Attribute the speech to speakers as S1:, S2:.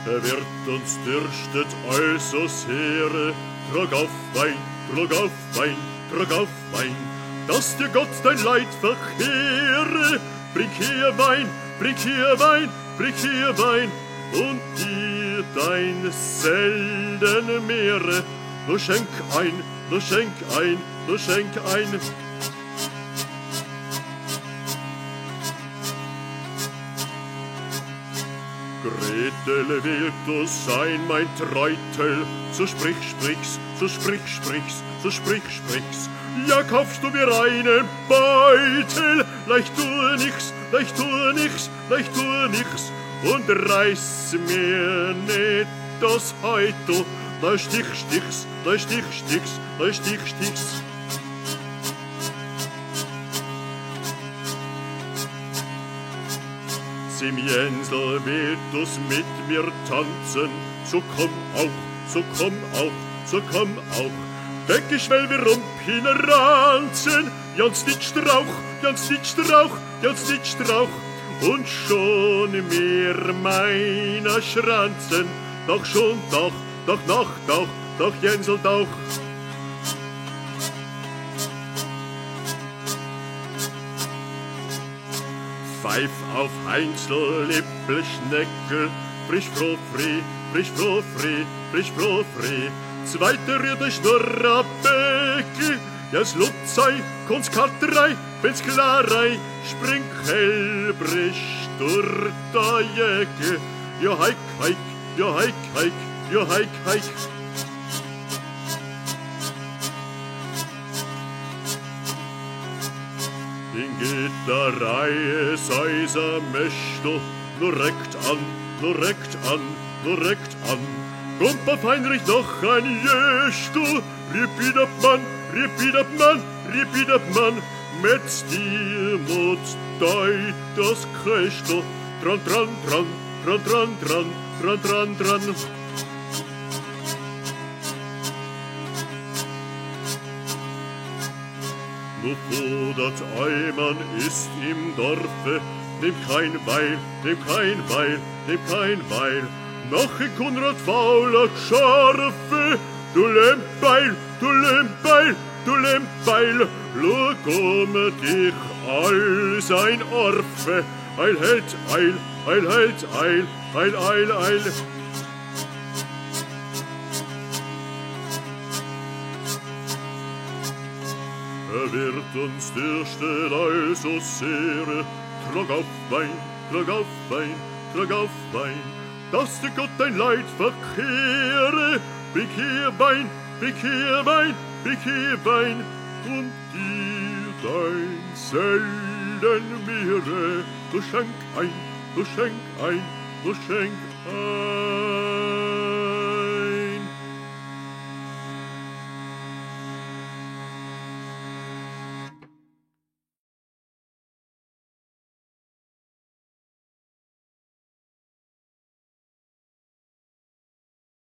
S1: Wird uns dürstet also sehr, trag auf Wein, trag auf Wein, trag auf Wein, dass dir Gott dein Leid verkehre. Bring hier Wein, bring hier Wein, bring hier Wein, und dir dein selten Meere. Nur schenk ein, nur schenk ein, nur schenk ein. Gretel, willst du sein mein Treutel? So sprich, sprich's, so sprich, sprich's, so sprich, sprich's. Ja, kaufst du mir einen Beutel? Leicht tue nichts, leicht tue nichts, leicht tue nichts. Und reiß mir nicht das Heutel. Da stich, stich's, da stich, stich's, da stich, stich's. Im Jensel wird du's mit mir tanzen, so komm auch, so komm auch, so komm auch. Weg ich will wir hinranzen, Jans nicht Strauch, Jans nicht Strauch, Jans nicht Strauch. Und schon mir meiner Schranzen, doch schon, doch noch, doch Jensel, doch. Pfeif auf Heinzel, Lippelschneckel, frisch froh fri, frisch froh fri, frisch froh fri. Zweiter rührt euch nur a Becke, jas Lutzei, Kunstkarterei, wenn's Klarei, spring hellbricht durch da Jäcke. Jo heik, heik, jo heik, heik, jo heik, heik. In Gitterei seiser Mächtel, nur reckt an, nur reckt an, nur reckt an. Kommt auf Heinrich noch ein Jächtel, riep Mann, mit Stil mut deit das Köchtel, dran, dran, dran, dran, dran, dran, dran, dran, dran. Nur fordert Eimann ist im Dorfe, nimm kein Weil, nimm kein Weil, nimm kein Weil. Noch in Konrad fauler Scharfe, du Lempeil, du Lempeil, du Lempeil. Lo komme dich all sein Orfe, Eil hält Eil, Eil hält Eil, Eil, Eil, Eil. Wird uns dürsten also sehr, trag auf Wein, trag auf Wein, trag auf Wein, dass dir Gott dein Leid verkehre. Bring hier Wein, bring hier Wein, bring hier Wein, und dir dein selten Meere. Du schenk ein, du schenk ein, du schenk ein.